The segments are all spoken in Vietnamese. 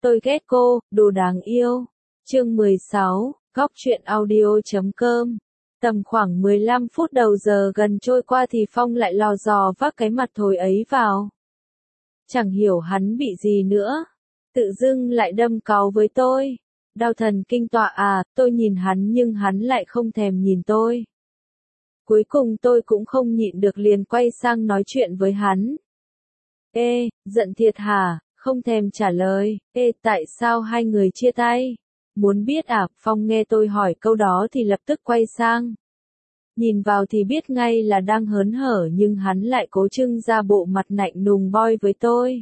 Tôi ghét cô, đồ đáng yêu. Chương 16, góc truyện audio.com. Tầm khoảng 15 phút đầu giờ gần trôi qua thì Phong lại lò dò vác cái mặt thối ấy vào. Chẳng hiểu hắn bị gì nữa. Tự dưng lại đâm cáu với tôi. Đau thần kinh tọa à, tôi nhìn hắn nhưng hắn lại không thèm nhìn tôi. Cuối cùng tôi cũng không nhịn được liền quay sang nói chuyện với hắn. Ê, giận thiệt hả? Không thèm trả lời. Ê, tại sao hai người chia tay? Muốn biết à? Phong nghe tôi hỏi câu đó thì lập tức quay sang. Nhìn vào thì biết ngay là đang hớn hở nhưng hắn lại cố trưng ra bộ mặt lạnh lùng boy với tôi.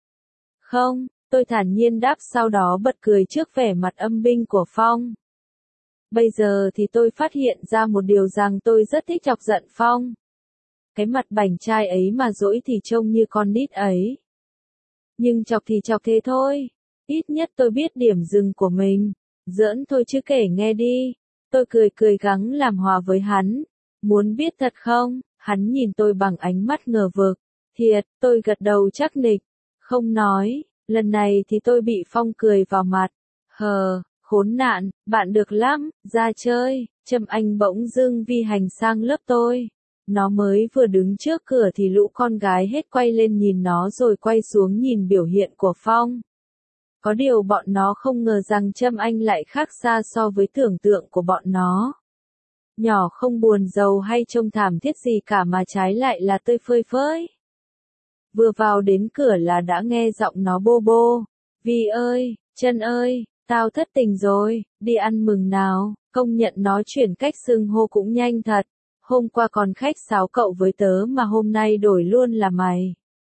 Không, tôi thản nhiên đáp sau đó bật cười trước vẻ mặt âm binh của Phong. Bây giờ thì tôi phát hiện ra một điều rằng tôi rất thích chọc giận Phong. Cái mặt bảnh trai ấy mà dỗi thì trông như con nít ấy. Nhưng chọc thì chọc thế thôi. Ít nhất tôi biết điểm dừng của mình. Giỡn thôi chứ kể nghe đi. Tôi cười gắng làm hòa với hắn. Muốn biết thật không? Hắn nhìn tôi bằng ánh mắt ngờ vực. Thiệt, tôi gật đầu chắc nịch. Không nói. Lần này thì tôi bị Phong cười vào mặt. Hờ, khốn nạn, bạn được lắm, ra chơi. Trâm Anh bỗng dưng vi hành sang lớp tôi. Nó mới vừa đứng trước cửa thì lũ con gái hết quay lên nhìn nó rồi quay xuống nhìn biểu hiện của Phong. Có điều bọn nó không ngờ rằng Trâm Anh lại khác xa so với tưởng tượng của bọn nó. Nhỏ không buồn giàu hay trông thảm thiết gì cả mà trái lại là tươi phơi phới. Vừa vào đến cửa là đã nghe giọng nó bô bô. Vi ơi, Trân ơi, tao thất tình rồi, đi ăn mừng nào. Công nhận nó chuyển cách xưng hô cũng nhanh thật. Hôm qua còn khách sáo cậu với tớ mà hôm nay đổi luôn là mày.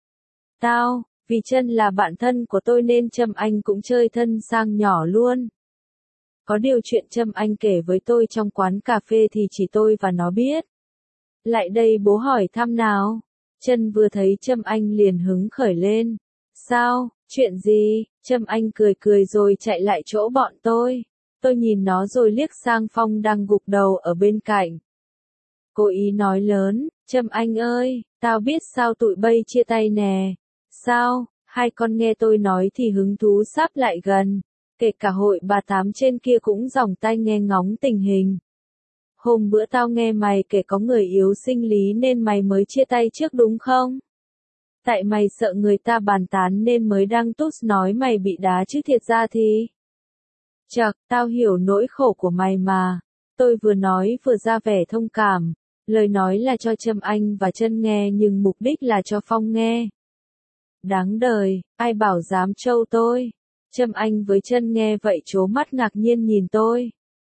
Tao, vì Trân là bạn thân của tôi nên Trâm Anh cũng chơi thân sang nhỏ luôn. Có điều chuyện Trâm Anh kể với tôi trong quán cà phê thì chỉ tôi và nó biết. Lại đây bố hỏi thăm nào. Trân vừa thấy Trâm Anh liền hứng khởi lên. Sao, chuyện gì? Trâm Anh cười rồi chạy lại chỗ bọn tôi. Tôi nhìn nó rồi liếc sang Phong đang gục đầu ở bên cạnh. Cô ý nói lớn, Trâm Anh ơi, tao biết sao tụi bay chia tay nè. Sao? Hai con nghe tôi nói thì hứng thú sáp lại gần. Kể cả hội bà tám trên kia cũng dòng tai nghe ngóng tình hình. Hôm bữa tao nghe mày kể có người yếu sinh lý nên mày mới chia tay trước đúng không? Tại mày sợ người ta bàn tán nên mới đăng tút nói mày bị đá chứ thiệt ra thì. Chật, tao hiểu nỗi khổ của mày mà. Tôi vừa nói vừa ra vẻ thông cảm. Lời nói là cho Trâm Anh và Trân nghe nhưng mục đích là cho Phong nghe. Đáng đời, ai bảo dám trâu tôi. Trâm Anh với Trân nghe vậy trố mắt ngạc nhiên nhìn tôi.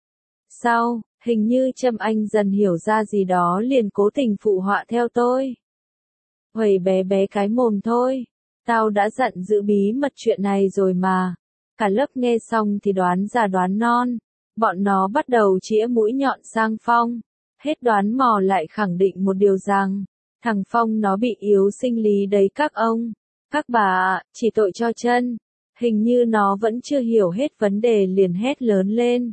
Sao, hình như Trâm Anh dần hiểu ra gì đó liền cố tình phụ họa theo tôi. Huầy bé cái mồm thôi. Tao đã dặn giữ bí mật chuyện này rồi mà. Cả lớp nghe xong thì đoán già đoán non. Bọn nó bắt đầu chĩa mũi nhọn sang Phong. Hết đoán mò lại khẳng định một điều rằng, thằng Phong nó bị yếu sinh lý đấy các ông. Các bà ạ, chỉ tội cho Trân. Hình như nó vẫn chưa hiểu hết vấn đề liền hét lớn lên.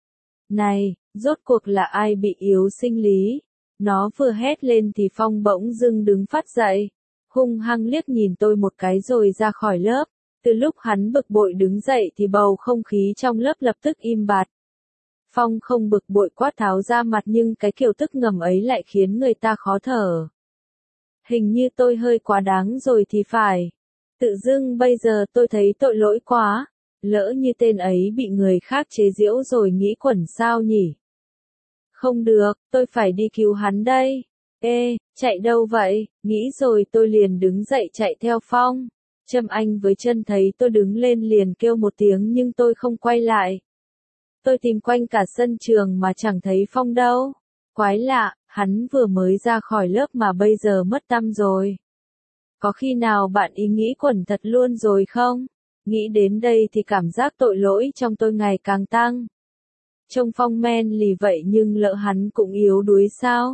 Này, rốt cuộc là ai bị yếu sinh lý? Nó vừa hét lên thì Phong bỗng dưng đứng phát dậy. Hung hăng liếc nhìn tôi một cái rồi ra khỏi lớp. Từ lúc hắn bực bội đứng dậy thì bầu không khí trong lớp lập tức im bặt. Phong không bực bội quát tháo ra mặt nhưng cái kiểu tức ngầm ấy lại khiến người ta khó thở. Hình như tôi hơi quá đáng rồi thì phải. Tự dưng bây giờ tôi thấy tội lỗi quá. Lỡ như tên ấy bị người khác chế giễu rồi nghĩ quẩn sao nhỉ? Không được, tôi phải đi cứu hắn đây. Ê, chạy đâu vậy? Nghĩ rồi tôi liền đứng dậy chạy theo Phong. Trâm Anh với Trân thấy tôi đứng lên liền kêu một tiếng nhưng tôi không quay lại. Tôi tìm quanh cả sân trường mà chẳng thấy Phong đâu. Quái lạ, hắn vừa mới ra khỏi lớp mà bây giờ mất tăm rồi. Có khi nào bạn ý nghĩ quẩn thật luôn rồi không? Nghĩ đến đây thì cảm giác tội lỗi trong tôi ngày càng tăng. Trông Phong men lì vậy nhưng lỡ hắn cũng yếu đuối sao?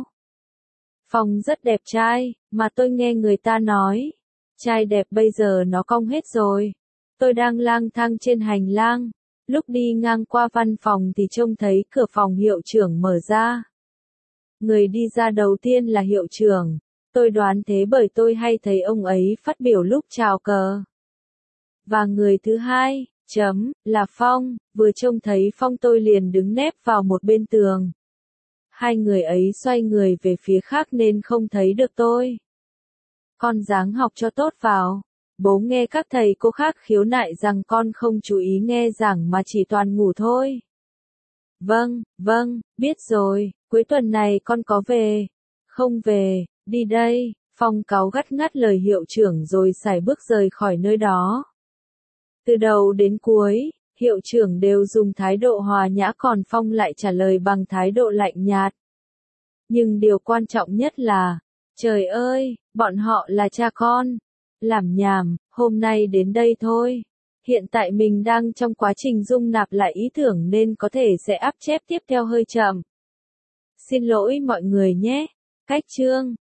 Phong rất đẹp trai, mà tôi nghe người ta nói. Trai đẹp bây giờ nó cong hết rồi. Tôi đang lang thang trên hành lang. Lúc đi ngang qua văn phòng thì trông thấy cửa phòng hiệu trưởng mở ra. Người đi ra đầu tiên là hiệu trưởng. Tôi đoán thế bởi tôi hay thấy ông ấy phát biểu lúc chào cờ. Và người thứ hai, Là Phong, vừa trông thấy Phong tôi liền đứng nép vào một bên tường. Hai người ấy xoay người về phía khác nên không thấy được tôi. Con ráng học cho tốt vào. Bố nghe các thầy cô khác khiếu nại rằng con không chú ý nghe giảng mà chỉ toàn ngủ thôi. Vâng, biết rồi, cuối tuần này con có về. Không về, đi đây. Phong cáu gắt ngắt lời hiệu trưởng rồi sải bước rời khỏi nơi đó. Từ đầu đến cuối, hiệu trưởng đều dùng thái độ hòa nhã còn Phong lại trả lời bằng thái độ lạnh nhạt. Nhưng điều quan trọng nhất là, trời ơi, bọn họ là cha con. Làm nhảm, hôm nay đến đây thôi. Hiện tại mình đang trong quá trình dung nạp lại ý tưởng nên có thể sẽ áp chép tiếp theo hơi chậm. Xin lỗi mọi người nhé. Cách chương